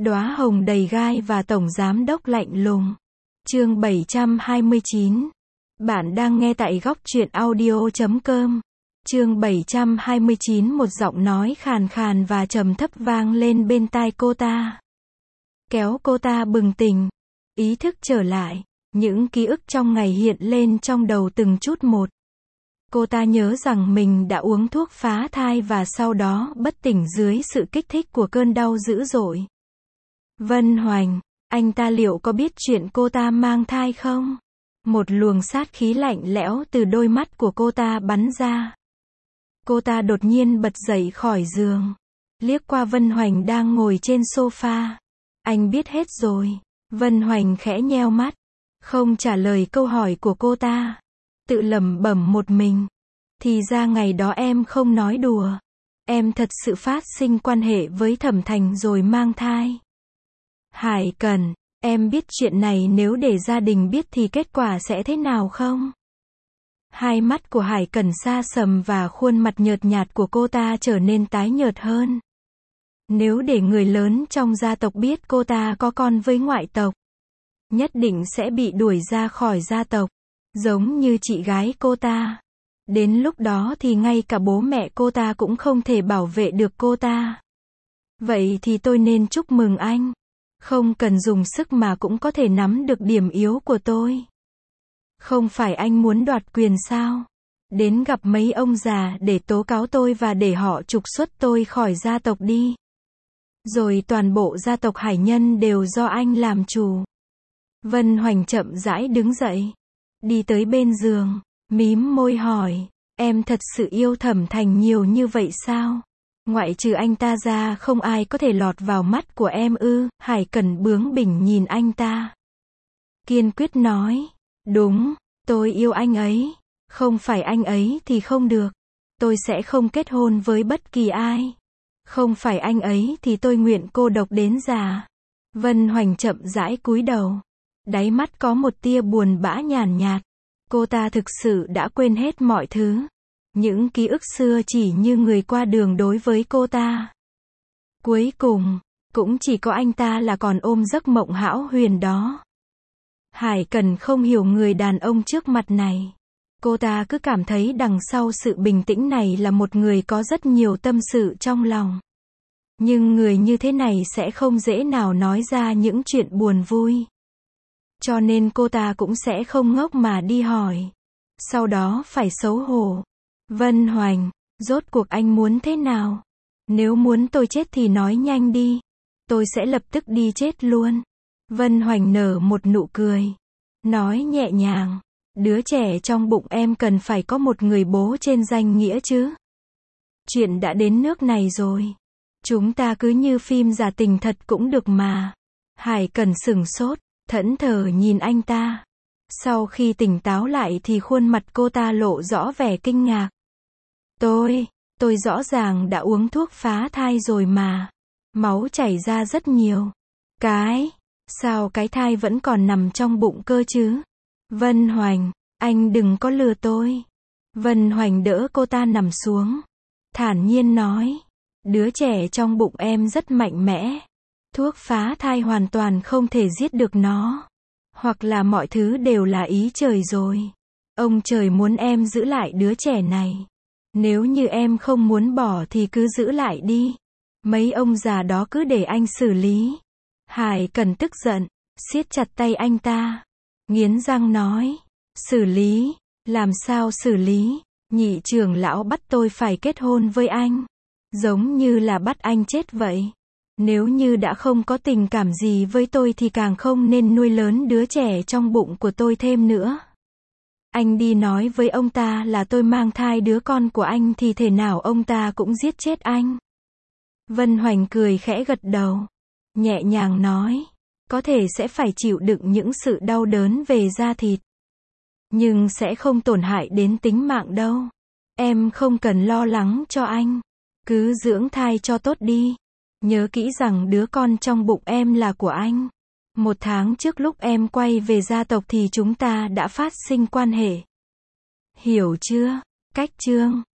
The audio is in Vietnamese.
Đóa hồng đầy gai và tổng giám đốc lạnh lùng. Chương 729. Bạn đang nghe tại góc truyện audio.com. Chương 729. Một giọng nói khàn khàn và trầm thấp vang lên bên tai cô ta, kéo cô ta bừng tỉnh, ý thức trở lại. Những ký ức trong ngày hiện lên trong đầu từng chút một. Cô ta nhớ rằng mình đã uống thuốc phá thai và sau đó bất tỉnh dưới sự kích thích của cơn đau dữ dội. Vân Hoành, anh ta liệu có biết chuyện cô ta mang thai không? Một luồng sát khí lạnh lẽo từ đôi mắt của cô ta bắn ra. Cô ta đột nhiên bật dậy khỏi giường, liếc qua Vân Hoành đang ngồi trên sofa. Anh biết hết rồi. Vân Hoành khẽ nheo mắt, không trả lời câu hỏi của cô ta, tự lẩm bẩm một mình. Thì ra ngày đó em không nói đùa. Em thật sự phát sinh quan hệ với Thẩm Thành rồi mang thai. Hải Cần, em biết chuyện này nếu để gia đình biết thì kết quả sẽ thế nào không? Hai mắt của Hải Cần xa sầm và khuôn mặt nhợt nhạt của cô ta trở nên tái nhợt hơn. Nếu để người lớn trong gia tộc biết cô ta có con với ngoại tộc, nhất định sẽ bị đuổi ra khỏi gia tộc, giống như chị gái cô ta. Đến lúc đó thì ngay cả bố mẹ cô ta cũng không thể bảo vệ được cô ta. Vậy thì tôi nên chúc mừng anh. Không cần dùng sức mà cũng có thể nắm được điểm yếu của tôi. Không phải anh muốn đoạt quyền sao? Đến gặp mấy ông già để tố cáo tôi và để họ trục xuất tôi khỏi gia tộc đi. Rồi toàn bộ gia tộc Hải Nhân đều do anh làm chủ. Vân Hoành chậm rãi đứng dậy, đi tới bên giường, mím môi hỏi, em thật sự yêu Thẩm Thành nhiều như vậy sao? Ngoại trừ anh ta ra không ai có thể lọt vào mắt của em ư? Hải Cần bướng bỉnh nhìn anh ta, kiên quyết nói, đúng, tôi yêu anh ấy. Không phải anh ấy thì không được. Tôi sẽ không kết hôn với bất kỳ ai. Không phải anh ấy thì tôi nguyện cô độc đến già. Vân Hoành chậm rãi cúi đầu, đáy mắt có một tia buồn bã nhàn nhạt. Cô ta thực sự đã quên hết mọi thứ. Những ký ức xưa chỉ như người qua đường đối với cô ta. Cuối cùng, cũng chỉ có anh ta là còn ôm giấc mộng hão huyền đó. Hải Cần không hiểu người đàn ông trước mặt này. Cô ta cứ cảm thấy đằng sau sự bình tĩnh này là một người có rất nhiều tâm sự trong lòng. Nhưng người như thế này sẽ không dễ nào nói ra những chuyện buồn vui. Cho nên cô ta cũng sẽ không ngốc mà đi hỏi. Sau đó phải xấu hổ. Vân Hoành, rốt cuộc anh muốn thế nào? Nếu muốn tôi chết thì nói nhanh đi. Tôi sẽ lập tức đi chết luôn. Vân Hoành nở một nụ cười, nói nhẹ nhàng, đứa trẻ trong bụng em cần phải có một người bố trên danh nghĩa chứ. Chuyện đã đến nước này rồi. Chúng ta cứ như phim giả tình thật cũng được mà. Hải Cần sửng sốt, thẫn thờ nhìn anh ta. Sau khi tỉnh táo lại thì khuôn mặt cô ta lộ rõ vẻ kinh ngạc. Tôi rõ ràng đã uống thuốc phá thai rồi mà. Máu chảy ra rất nhiều. Sao cái thai vẫn còn nằm trong bụng cơ chứ? Vân Hoành, anh đừng có lừa tôi. Vân Hoành đỡ cô ta nằm xuống, thản nhiên nói, đứa trẻ trong bụng em rất mạnh mẽ. Thuốc phá thai hoàn toàn không thể giết được nó. Hoặc là mọi thứ đều là ý trời rồi. Ông trời muốn em giữ lại đứa trẻ này. Nếu như em không muốn bỏ thì cứ giữ lại đi. Mấy ông già đó cứ để anh xử lý. Hải Cần tức giận, siết chặt tay anh ta, nghiến răng nói, xử lý? Làm sao xử lý? Nhị trưởng lão bắt tôi phải kết hôn với anh. Giống như là bắt anh chết vậy. Nếu như đã không có tình cảm gì với tôi thì càng không nên nuôi lớn đứa trẻ trong bụng của tôi thêm nữa. Anh đi nói với ông ta là tôi mang thai đứa con của anh thì thể nào ông ta cũng giết chết anh. Vân Hoành cười khẽ gật đầu, nhẹ nhàng nói, có thể sẽ phải chịu đựng những sự đau đớn về da thịt. Nhưng sẽ không tổn hại đến tính mạng đâu. Em không cần lo lắng cho anh. Cứ dưỡng thai cho tốt đi. Nhớ kỹ rằng đứa con trong bụng em là của anh. 1 tháng trước lúc em quay về gia tộc thì chúng ta đã phát sinh quan hệ. Hiểu chưa? Cách chương